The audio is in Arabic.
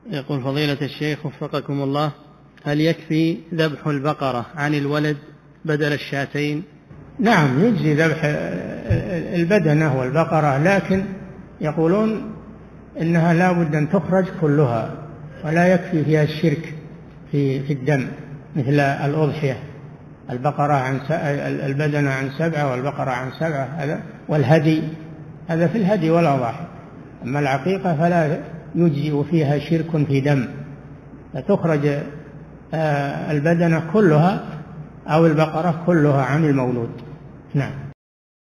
يقول فضيلة الشيخ وفقكم الله، هل يكفي ذبح البقرة عن الولد بدل الشاتين؟ نعم، يجزي ذبح البدنة والبقرة، لكن يقولون إنها لا بد أن تخرج كلها، ولا يكفي فيها الشرك في الدم مثل الأضحية، البدنة عن 7 والبقرة عن 7، هذا والهدي هذا في الهدي والأضاحي. أما العقيقة فلا يجزئ فيها شرك في دم، فتخرج البدنة كلها أو البقرة كلها عن المولود. نعم.